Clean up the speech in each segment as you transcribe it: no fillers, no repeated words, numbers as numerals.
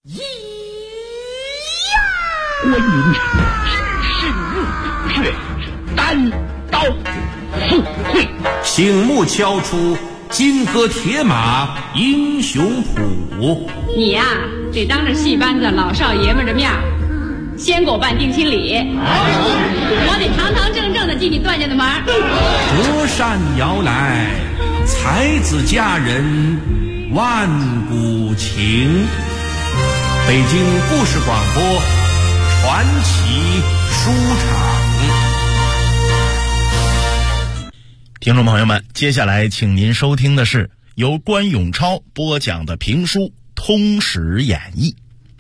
关云长只身入穴，单刀赴会， 醒目敲出金戈铁马英雄谱。 你呀，得当着戏班子老少爷们的面先给我办定亲礼，我得堂堂正正的进你段家的门。 折扇摇来，才子佳人万古情。北京故事广播传奇书场。 听众朋友们，接下来请您收听的是由关永超播讲的评书《通史演义》。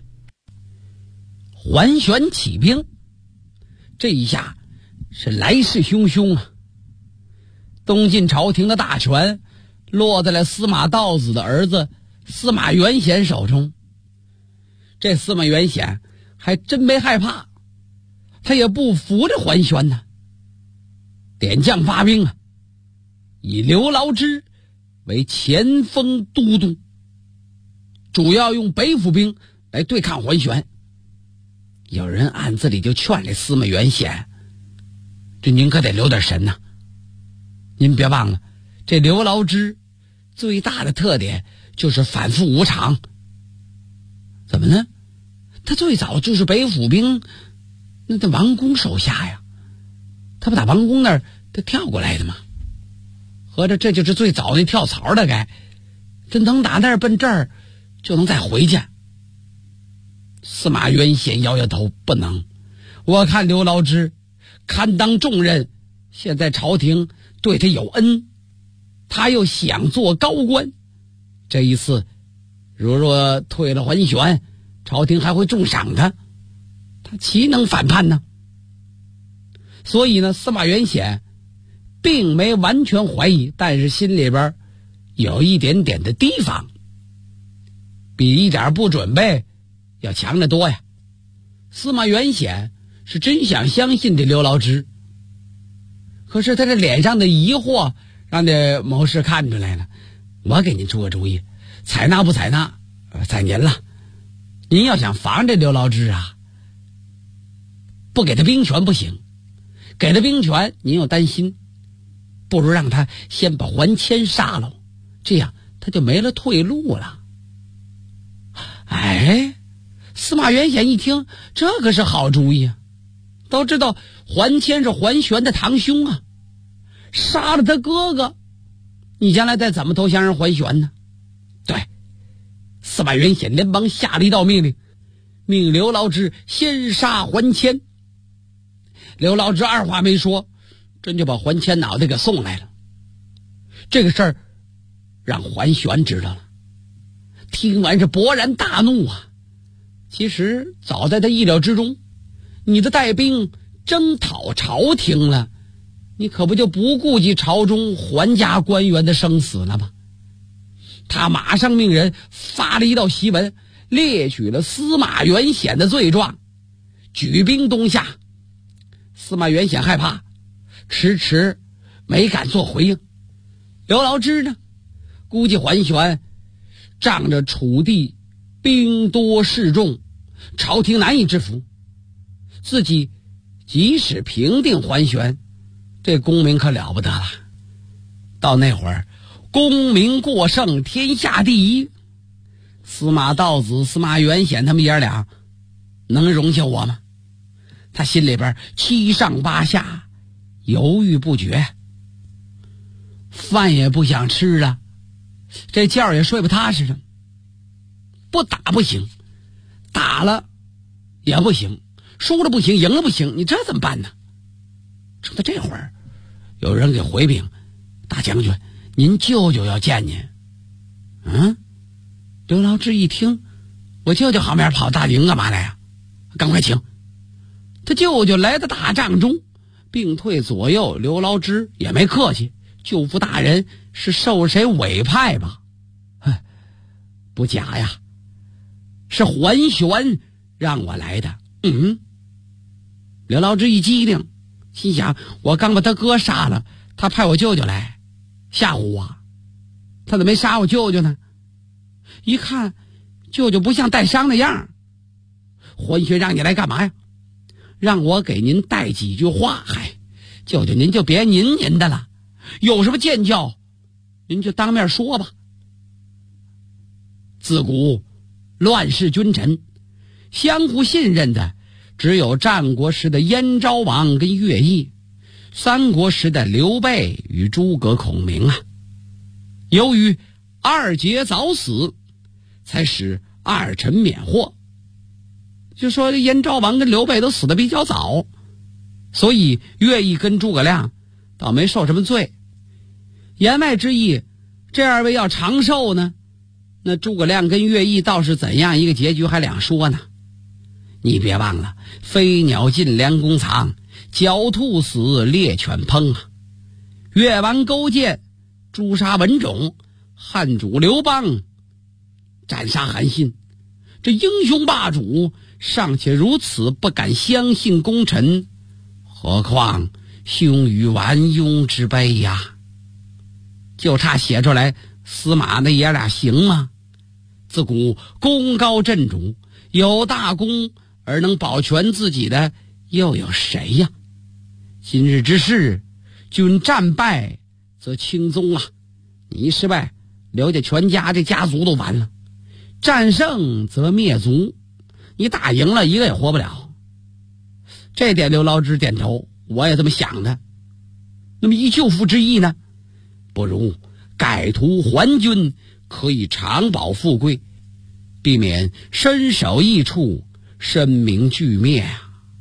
桓玄起兵，这一下是来势汹汹啊！东晋朝廷的大权落在了司马道子的儿子司马元显手中。这司马元显还真没害怕，他也不服这桓玄呢。点将发兵啊，以刘牢之为前锋都督，主要用北府兵来对抗桓玄。有人暗自里就劝这司马元显，这您可得留点神呐。您别忘了，这刘牢之最大的特点就是反复无常。怎么呢？他最早就是北府兵那在王公手下呀，他不打王公那儿他跳过来的吗？合着这就是最早那跳槽的该，这能打那儿奔这儿就能再回去。司马元显摇摇头，不能。我看刘牢之堪当重任，现在朝廷对他有恩，他又想做高官，这一次如若退了桓玄，朝廷还会重赏他，他岂能反叛呢？所以呢，司马元显并没完全怀疑，但是心里边有一点点的提防，比一点不准备要强得多呀。司马元显是真想相信这刘牢之，可是他这脸上的疑惑让这谋士看出来了。我给您出个主意，采纳不采纳在您了。您要想防这刘牢之啊，不给他兵权不行，给他兵权您又担心，不如让他先把桓谦杀了，这样他就没了退路了。哎，司马元显一听，这可是好主意啊！都知道桓谦是桓玄的堂兄啊，杀了他哥哥，你将来再怎么投降人桓玄呢？对，司马元显连忙下了一道命令，命刘牢之先杀桓谦。刘牢之二话没说，真就把桓谦脑袋给送来了。这个事儿让桓玄知道了，听完是勃然大怒啊！其实早在他意料之中，你的带兵征讨朝廷了，你可不就不顾及朝中桓家官员的生死了吗？他马上命人发了一道檄文，列举了司马元显的罪状，举兵东下。司马元显害怕，迟迟没敢做回应。刘牢之呢，估计桓玄仗着楚地兵多势众，朝廷难以制服，自己即使平定桓玄，这功名可了不得了。到那会儿功名过剩，天下第一，司马道子、司马元显他们爷俩能容下我吗？他心里边七上八下，犹豫不决，饭也不想吃了，这觉也睡不踏实了。不打不行，打了也不行，输了不行，赢了不行，你这怎么办呢？正在这会儿，有人给回禀，大将军，您舅舅要见您。刘牢之一听，我舅舅好面跑大营干嘛来呀？赶快请。他舅舅来到大帐中，并退左右，刘牢之也没客气，舅父大人是受谁委派吧？不假呀，是桓玄让我来的。刘牢之一激灵，心想我刚把他哥杀了，他派我舅舅来吓唬我，他怎么没杀我舅舅呢？一看舅舅不像带伤的样。桓玄让你来干嘛呀？让我给您带几句话。嗨，舅舅您就别您的了，有什么见教您就当面说吧。自古乱世君臣相互信任的只有战国时的燕昭王跟乐毅，三国时的刘备与诸葛孔明啊。由于二杰早死，才使二臣免祸。就说燕昭王跟刘备都死得比较早，所以乐毅跟诸葛亮倒没受什么罪。言外之意，这二位要长寿呢，那诸葛亮跟乐毅倒是怎样一个结局还两说呢。你别忘了，飞鸟尽，良弓藏；狡兔死，猎犬烹啊。越王勾践诛杀文种，汉主刘邦斩杀韩信，这英雄霸主尚且如此不敢相信功臣，何况兄于完庸之辈呀。就差写出来司马那爷俩行吗？自古功高震主，有大功而能保全自己的又有谁呀？今日之事，君战败则轻松啊，你失败，刘家全家这家族都完了；战胜则灭族，你打赢了一个也活不了。这点刘老之点头，我也这么想的。那么以救父之意呢，不如改图还军，可以长保富贵，避免身首异处，身名俱灭啊。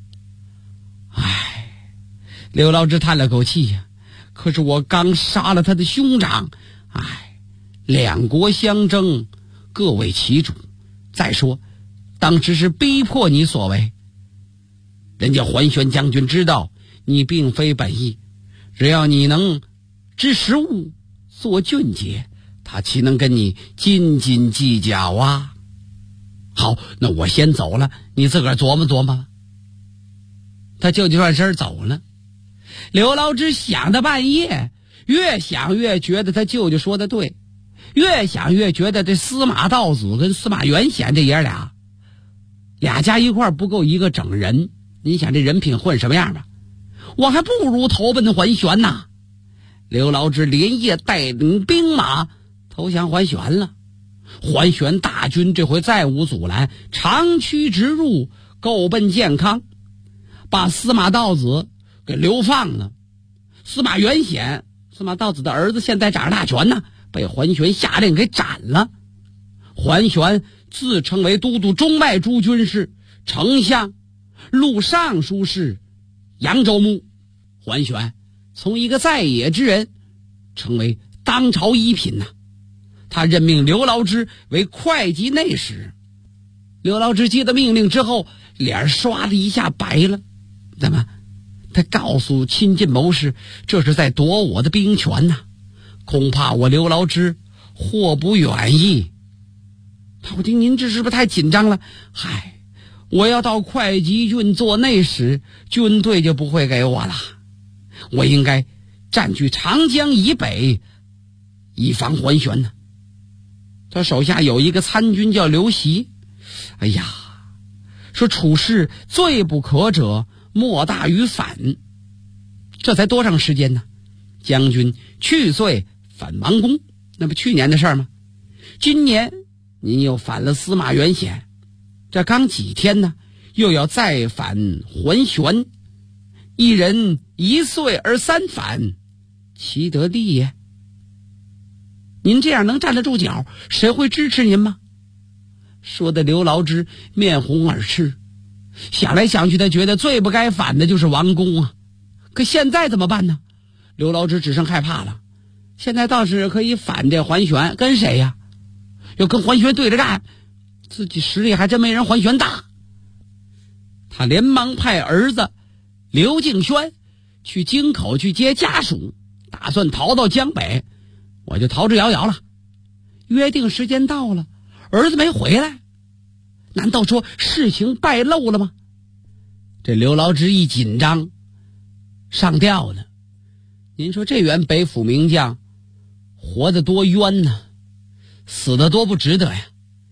唉，刘老之叹了口气呀，可是我刚杀了他的兄长，唉，两国相争，各为其主。再说当时是逼迫你所为，人家桓玄将军知道你并非本意，只要你能知时务，做俊杰，他岂能跟你斤斤计较啊？好，那我先走了，你自个儿琢磨琢磨吧。他舅舅转身走了。刘老之想到半夜，越想越觉得他舅舅说的对，越想越觉得这司马道子跟司马元显这爷俩加一块不够一个整人。你想这人品混什么样吧？我还不如投奔桓玄呐。刘老之连夜带领兵马投降桓玄了。桓玄大军这回再无阻拦，长驱直入，够奔建康，把司马道子给流放了。司马元显，司马道子的儿子，现在掌大权呢，被桓玄下令给斩了。桓玄自称为都督中外诸军事、丞相、录尚书事、扬州牧。桓玄从一个在野之人成为当朝一品呐。他任命刘牢之为会稽内史。刘牢之接到命令之后，脸刷的一下白了。怎么？他告诉亲近谋士，这是在夺我的兵权呐，恐怕我刘牢之祸不远矣。我听您这是不是太紧张了？嗨，我要到会稽郡做内史，军队就不会给我了。我应该占据长江以北，以防桓玄呢。他手下有一个参军叫刘袭，哎呀，说处事最不可者，莫大于反。这才多长时间呢？将军去岁反王公，那不去年的事吗？今年您又反了司马元显，这刚几天呢，又要再反桓玄。一人一岁而三反，其得利也？您这样能站得住脚，谁会支持您吗？说的刘牢之面红耳赤，想来想去，他觉得最不该反的就是王公啊。可现在怎么办呢？刘牢之只剩害怕了。现在倒是可以反这桓玄，跟谁呀？要跟桓玄对着干，自己实力还真没人桓玄大。他连忙派儿子刘敬轩去京口去接家属，打算逃到江北。我就逃之夭夭了。约定时间到了，儿子没回来，难道说事情败露了吗？这刘牢之一紧张，上吊呢。您说这员北府名将活得多冤呢，死得多不值得呀。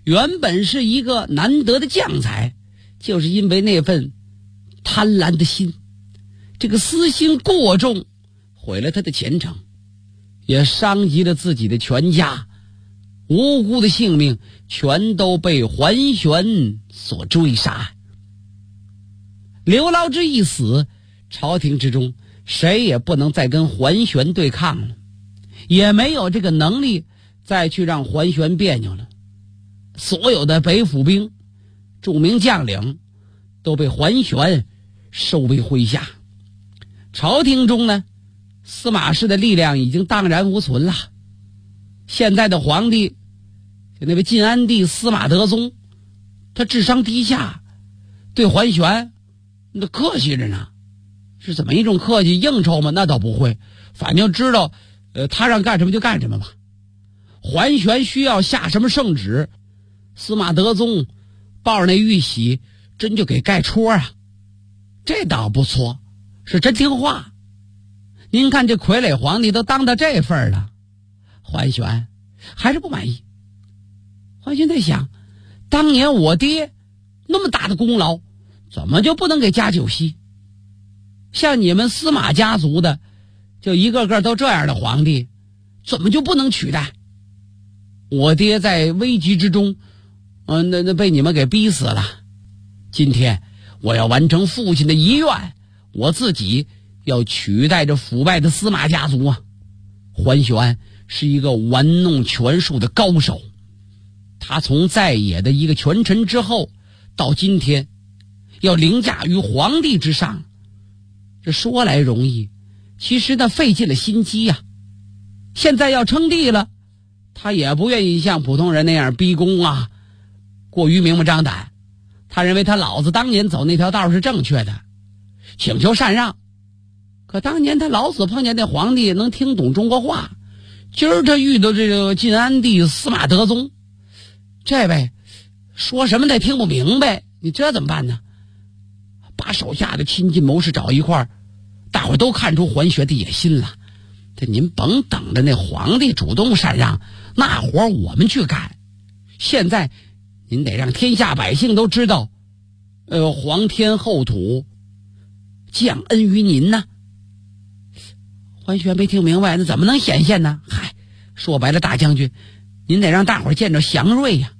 原本是一个难得的将才，就是因为那份贪婪的心，这个私心过重，毁了他的前程，也伤及了自己的全家，无辜的性命全都被桓玄所追杀。刘牢之一死，朝廷之中谁也不能再跟桓玄对抗了，也没有这个能力再去让桓玄别扭了。所有的北府兵、著名将领都被桓玄收为麾下。朝廷中呢，司马氏的力量已经荡然无存了。现在的皇帝，就那位晋安帝司马德宗，他智商低下，对桓玄那客气着呢。是怎么一种客气？应酬吗？那倒不会，反正知道他让干什么就干什么吧。桓玄需要下什么圣旨，司马德宗抱着那玉玺真就给盖戳啊。这倒不错，是真听话。您看这傀儡皇帝都当到这份儿了，桓玄还是不满意。桓玄在想，当年我爹那么大的功劳，怎么就不能给加9锡？像你们司马家族的，就一个个都这样的皇帝，怎么就不能取代？我爹在危急之中，那被你们给逼死了。今天我要完成父亲的遗愿，我自己要取代这腐败的司马家族啊！桓玄是一个玩弄权术的高手，他从在野的一个权臣之后，到今天要凌驾于皇帝之上，这说来容易，其实呢费尽了心机呀。现在要称帝了，他也不愿意像普通人那样逼宫啊，过于明目张胆。他认为他老子当年走那条道是正确的，请求禅让。可当年他老子碰见那皇帝能听懂中国话，今儿他遇到这个晋安帝司马德宗，这位说什么他也听不明白，你这怎么办呢？把手下的亲近谋士找一块儿，大伙都看出桓玄的野心了。这您甭等着那皇帝主动禅让，那活我们去干。现在您得让天下百姓都知道，皇天厚土，降恩于您呢。桓玄没听明白，那怎么能显现呢？嗨，说白了，大将军，您得让大伙见着祥瑞呀。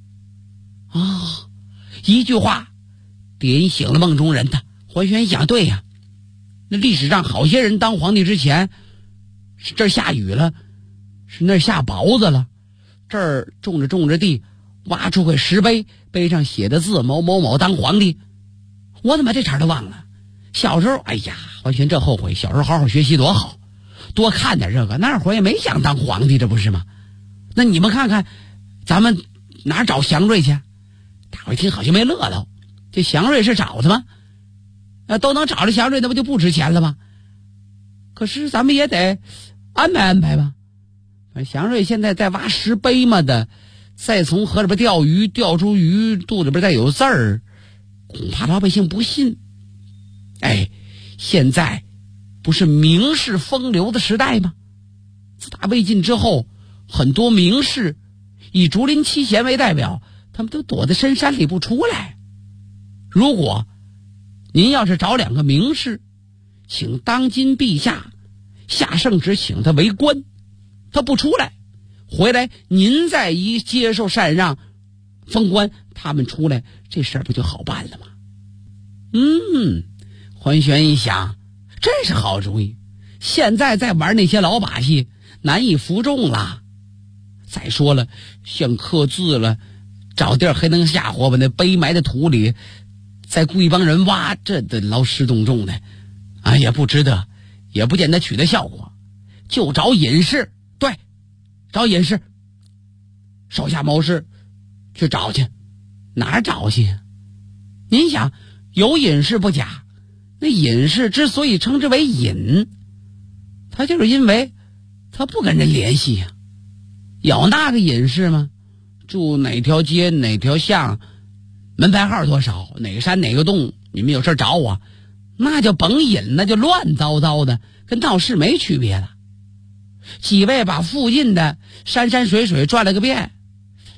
一句话点醒了梦中人的。桓玄一想，对呀，那历史上好些人当皇帝之前，是这儿下雨了，是那儿下雹子了，这儿种着地，挖出块石碑，碑上写的字某某某当皇帝。我怎么这茬都忘了？小时候，哎呀，桓玄这后悔，小时候好好学习多好，多看点这个，那会儿也没想当皇帝，这不是吗？那你们看看，咱们哪儿找祥瑞去？大伙一听好像没乐到，这祥瑞是找的吗？都能找着祥瑞，那不就不值钱了吗？可是咱们也得安排安排吧。祥瑞现在在挖石碑嘛的，再从河里边钓鱼，钓出鱼肚里边再有字儿，恐怕老百姓不信。现在不是名士风流的时代吗？自打魏晋之后，很多名士以竹林七贤为代表，他们都躲在深山里不出来。如果您要是找2个名士，请当今陛下下圣旨请他为官，他不出来，回来您再一接受禅让封官，他们出来，这事儿不就好办了吗？桓玄一想，这是好主意。现在再玩那些老把戏，难以服众了。再说了，像刻字了，找地儿还能吓唬把那碑埋在土里，再雇一帮人挖，这得劳师动众的啊，也不值得，也不见得取得效果。就找隐士，对，找隐士，手下谋士去找去。哪儿找去呀？您想，有隐士不假，那隐士之所以称之为隐，他就是因为他不跟人联系呀。有那个隐士吗？住哪条街哪条巷，门牌号多少，哪个山哪个洞，你们有事找我，那就甭隐，那就乱糟糟的，跟闹事没区别了。几位把附近的山山水水转了个遍，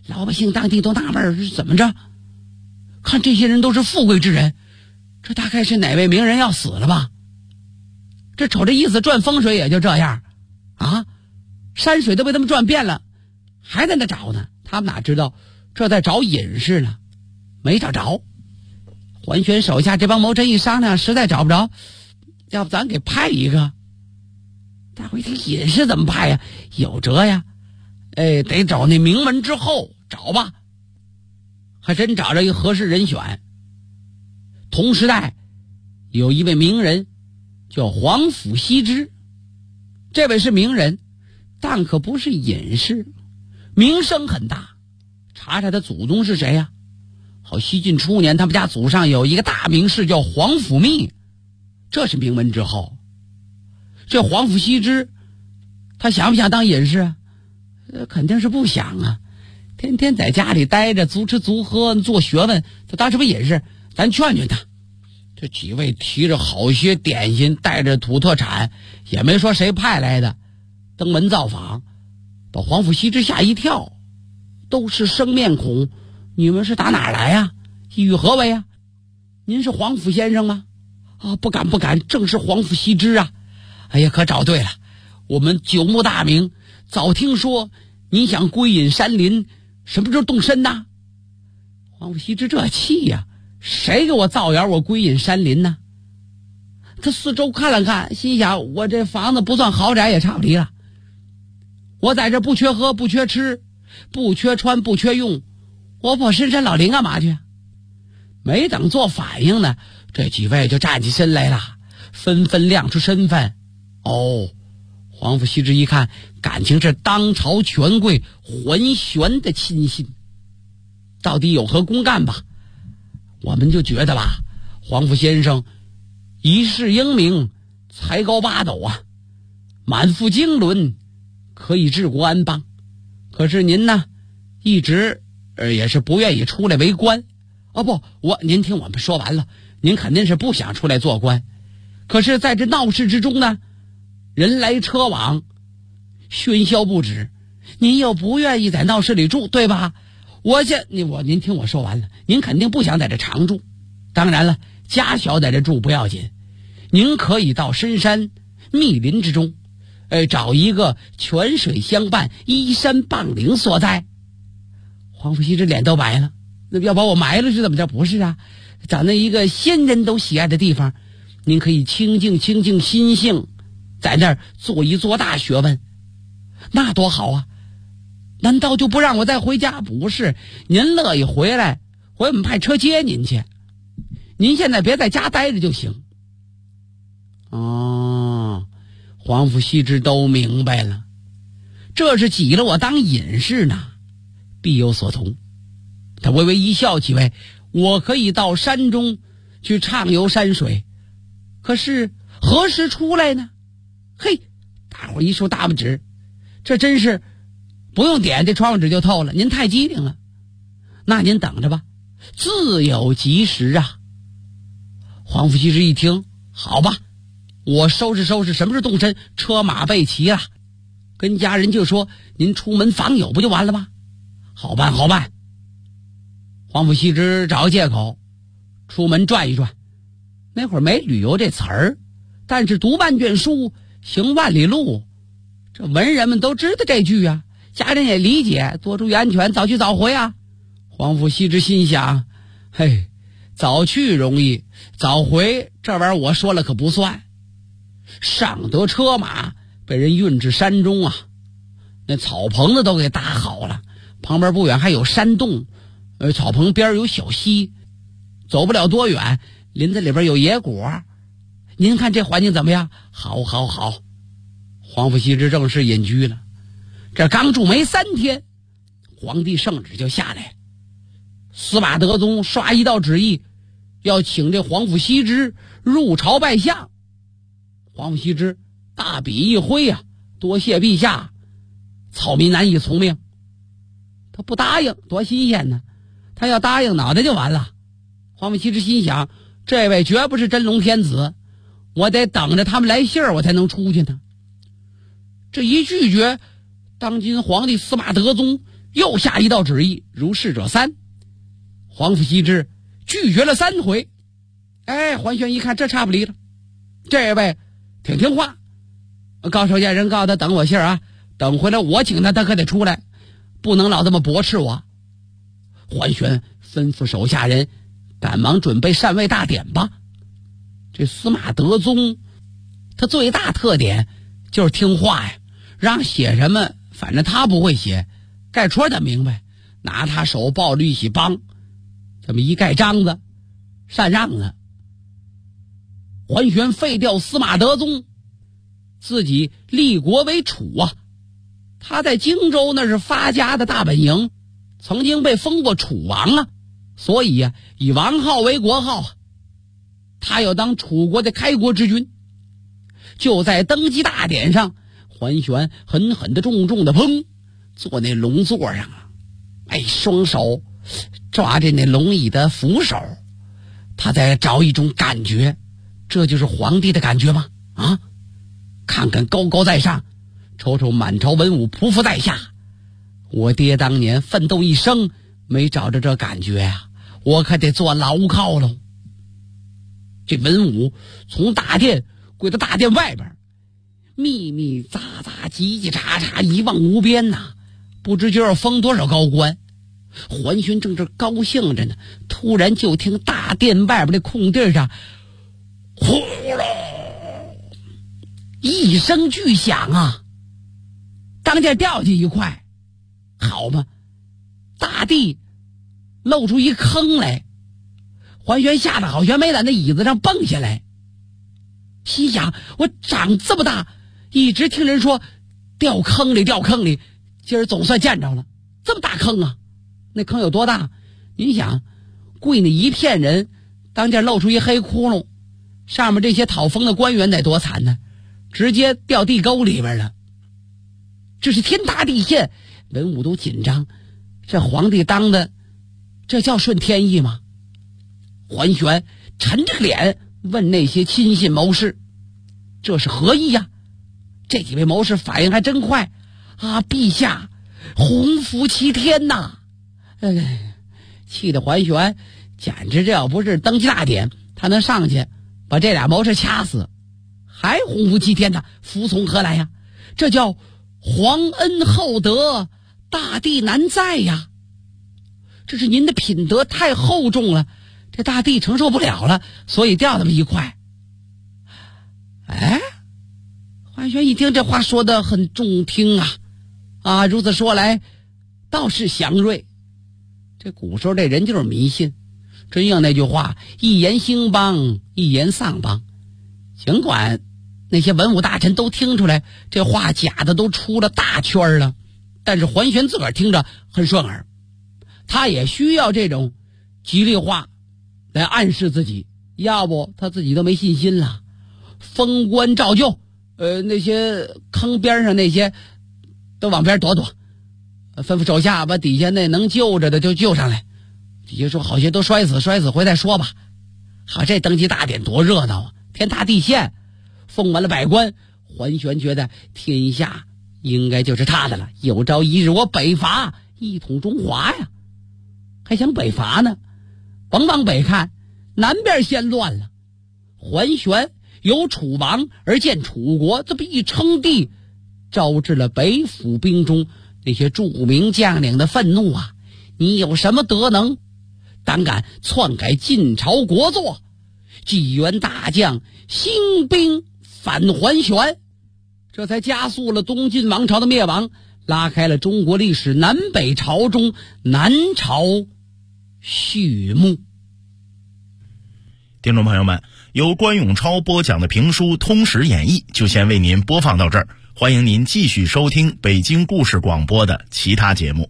老百姓当地都纳闷，怎么着？看这些人都是富贵之人，这大概是哪位名人要死了吧？这瞅这意思，转风水也就这样啊，山水都被他们转遍了，还在那找呢。他们哪知道这在找隐士呢，没找着。桓玄手下这帮谋臣一商量，实在找不着，要不咱给派一个。大伙一听隐士怎么派呀？有辙呀，得找那名门之后，找吧。还真找着一个合适人选。同时代有一位名人叫皇甫羲之，这位是名人，但可不是隐士，名声很大。查查他祖宗是谁呀？好，西晋初年他们家祖上有一个大名士叫皇甫谧，这是名门之后。这皇甫羲之他想不想当隐士啊？肯定是不想啊，天天在家里待着，足吃足喝做学问，他当什么隐士？咱劝劝他。这几位提着好些点心，带着土特产，也没说谁派来的，登门造访，把皇甫羲之吓一跳。都是生面孔，你们是打哪儿来呀？意欲何为呀？您是皇甫先生吗？啊，不敢不敢，正是皇甫羲之啊。哎呀，可找对了，我们久慕大名，早听说您想归隐山林，什么时候动身呐？皇甫羲之这气呀，谁给我造谣我归隐山林呢？他四周看了看，心想我这房子不算豪宅也差不离了，我在这不缺喝不缺吃不缺穿不缺用，我跑深山老林干嘛去？没等做反应呢，这几位就站起身来了，纷纷亮出身份。哦，皇甫羲之一看，感情是当朝权贵桓玄的亲信，到底有何公干吧？我们就觉得吧，皇甫先生一世英名，才高八斗啊，满腹经纶，可以治国安邦。可是您呢，一直也是不愿意出来为官。哦不，您听我们说完了，您肯定是不想出来做官。可是在这闹市之中呢，人来车往，喧嚣不止，您又不愿意在闹市里住，对吧？您听我说完了，您肯定不想在这常住。当然了，家小在这住不要紧，您可以到深山密林之中，找一个泉水相伴、依山傍岭所在。皇甫羲之脸都白了，那要把我埋了是怎么着？不是啊，找那一个仙人都喜爱的地方，您可以清静心性，在那儿做一做大学问，那多好啊！难道就不让我再回家？不是，您乐意回来，我们派车接您去。您现在别在家待着就行。哦，皇甫羲之都明白了，这是挤了我当隐士呢，必有所图。他微微一笑，几位，我可以到山中去畅游山水，可是何时出来呢？嘿，大伙一竖大拇指，这真是不用点这窗户纸就透了，您太机灵了。那您等着吧，自有及时啊。皇甫羲之一听，好吧，我收拾收拾，什么时候动身，车马备齐了，跟家人就说您出门访友不就完了吗？好办好办。皇甫羲之找个借口出门转一转，那会儿没旅游这词儿，但是读万卷书行万里路，这文人们都知道这句啊，家人也理解，多注意安全，早去早回啊。皇甫羲之心想，嘿，早去容易，早回这玩意儿我说了可不算。上得车马，被人运至山中啊，那草棚子都给搭好了，旁边不远还有山洞，草棚边有小溪，走不了多远，林子里边有野果。您看这环境怎么样？好好好。皇甫羲之正式隐居了，这刚住没3天，皇帝圣旨就下来，司马德宗刷一道旨意，要请这皇甫羲之入朝拜相。皇甫羲之大笔一挥啊，多谢陛下，草民难以从命。他不答应多新鲜呢，他要答应脑袋就完了。皇甫羲之心想，这位绝不是真龙天子，我得等着他们来信儿我才能出去呢。这一拒绝，当今皇帝司马德宗又下一道旨意，如是者3。皇甫羲之拒绝了3回。桓玄一看这差不离了，这位挺听话。高手见人告诉他等我信啊，等回来我请他可得出来，不能老这么驳斥我。桓玄吩咐手下人赶忙准备禅位大典吧。这司马德宗他最大特点就是听话呀，让写什么反正他不会写，盖戳的明白，拿他手抱着一起帮，这么一盖章子禅让了。桓玄废掉司马德宗，自己立国为楚啊。他在荆州那是发家的大本营，曾经被封过楚王啊，所以啊以王号为国号啊。他要当楚国的开国之君。就在登基大典上，桓玄狠狠的重重的砰坐那龙座上啊，双手抓着那龙椅的扶手，他在找一种感觉，这就是皇帝的感觉吗？啊，看看高高在上，瞅瞅满朝文武匍匐在下，我爹当年奋斗一生没找着这感觉呀，我可得做牢靠喽。这文武从大殿归到大殿外边，密密匝匝叽叽喳喳一望无边呐，不知就要封多少高官。桓玄正这高兴着呢，突然就听大殿外边的空地上呼噜一声巨响啊，当间掉下一块，好嘛，大地露出一坑来。桓玄吓得好悬没在那椅子上蹦下来，心想我长这么大一直听人说掉坑里，今儿总算见着了，这么大坑啊！那坑有多大？您想，跪那一片人，当间露出一黑窟窿，上面这些讨封的官员得多惨呢，直接掉地沟里边了。这是天塌地陷，文武都紧张，这皇帝当的这叫顺天意吗？桓玄沉着脸问那些亲信谋士，这是何意呀？这几位谋士反应还真快啊！陛下洪福齐天呐！气得桓玄简直这要不是登基大典，他能上去把这俩谋士掐死，还洪福齐天呐，服从何来呀？这叫皇恩厚德，大帝难在呀！这是您的品德太厚重了，这大帝承受不了了，所以掉那么一块。桓玄一听这话说得很中听啊，如此说来倒是祥瑞。这古时候这人就是迷信，真应那句话，一言兴邦，一言丧邦。尽管那些文武大臣都听出来这话假的都出了大圈了，但是桓玄自个儿听着很顺耳，他也需要这种吉利话来暗示自己，要不他自己都没信心了。封官照旧，那些坑边上那些都往边躲躲，吩咐手下把底下那能救着的就救上来。底下说好些都摔死回再说吧。好，这登基大典多热闹啊，天塌地陷，封完了百官，桓玄觉得天下应该就是他的了，有朝一日我北伐，一统中华呀。还想北伐呢，甭往北看，南边先乱了。桓玄由楚王而建楚国，这不一称帝，招致了北府兵中那些著名将领的愤怒啊！你有什么德能，胆敢篡改晋朝国祚？纪元大将兴兵反桓玄，这才加速了东晋王朝的灭亡，拉开了中国历史南北朝中南朝序幕。 听众朋友们，由关永超播讲的评书《通史演义》就先为您播放到这儿，欢迎您继续收听北京故事广播的其他节目。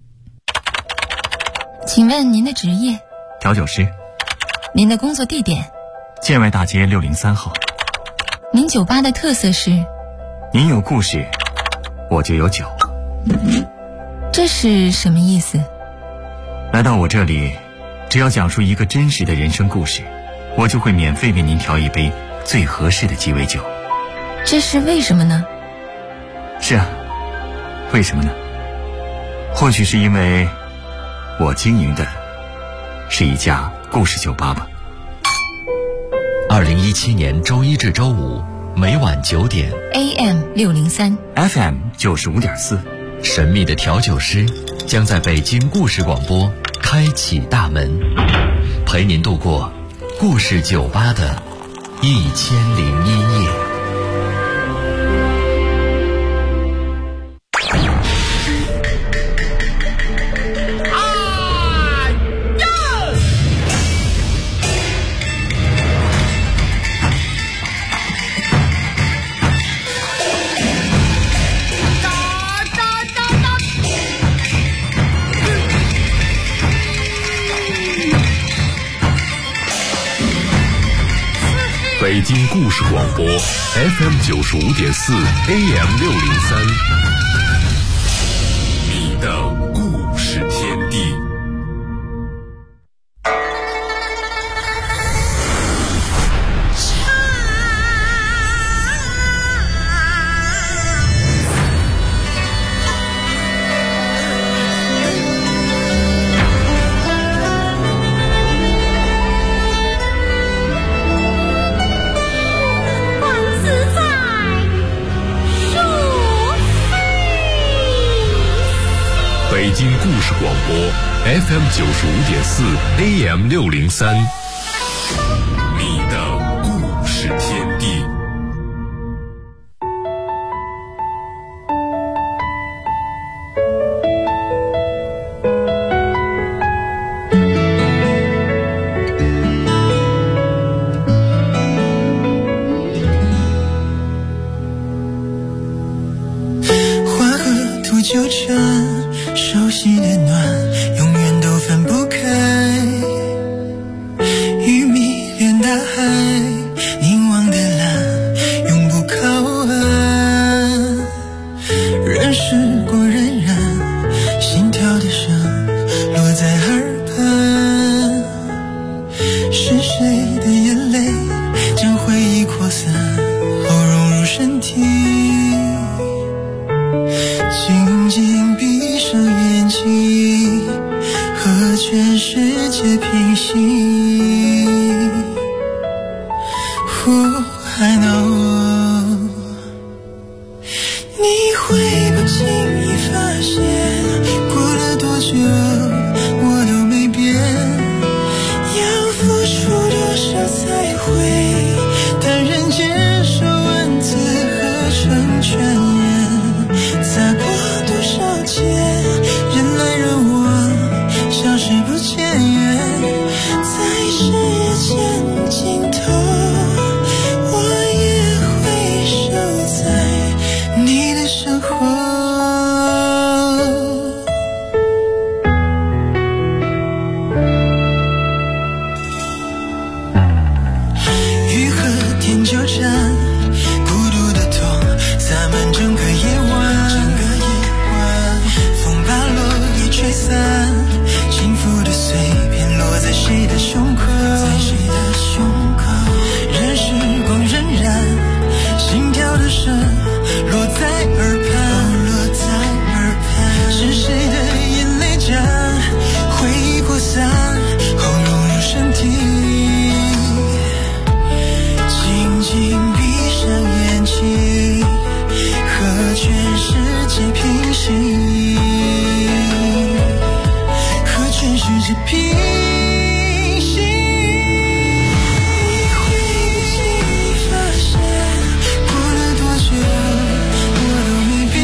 请问您的职业？ 调酒师。 您的工作地点？ 建外大街603号。 您酒吧的特色是？ 您有故事，我就有酒。 这是什么意思？ 来到我这里，只要讲述一个真实的人生故事，我就会免费为您调一杯最合适的鸡尾酒。 这是为什么呢？ 是啊，为什么呢？ 或许是因为我经营的是一家故事酒吧吧。 2017年周一至周五每晚9点 AM 603 FM 95.4， 神秘的调酒师将在北京故事广播开启大门，陪您度过故事酒吧的1001夜。 北京故事广播 FM 95.4 AM 603，你的故事天地。北京故事广播 FM 95.4 AM 603，你的故事天地。 花和土纠缠，熟悉的暖永远都分不开，鱼迷恋大海，凝望的蓝永不靠岸，人世过荏苒，心跳的声落在耳畔，是谁的眼泪将回忆扩散后融入身体，静静闭上眼睛，和全世界平行。I know， 你会不经意发现，过了多久我都没变，要付出多少才会坦然接受文字和成全。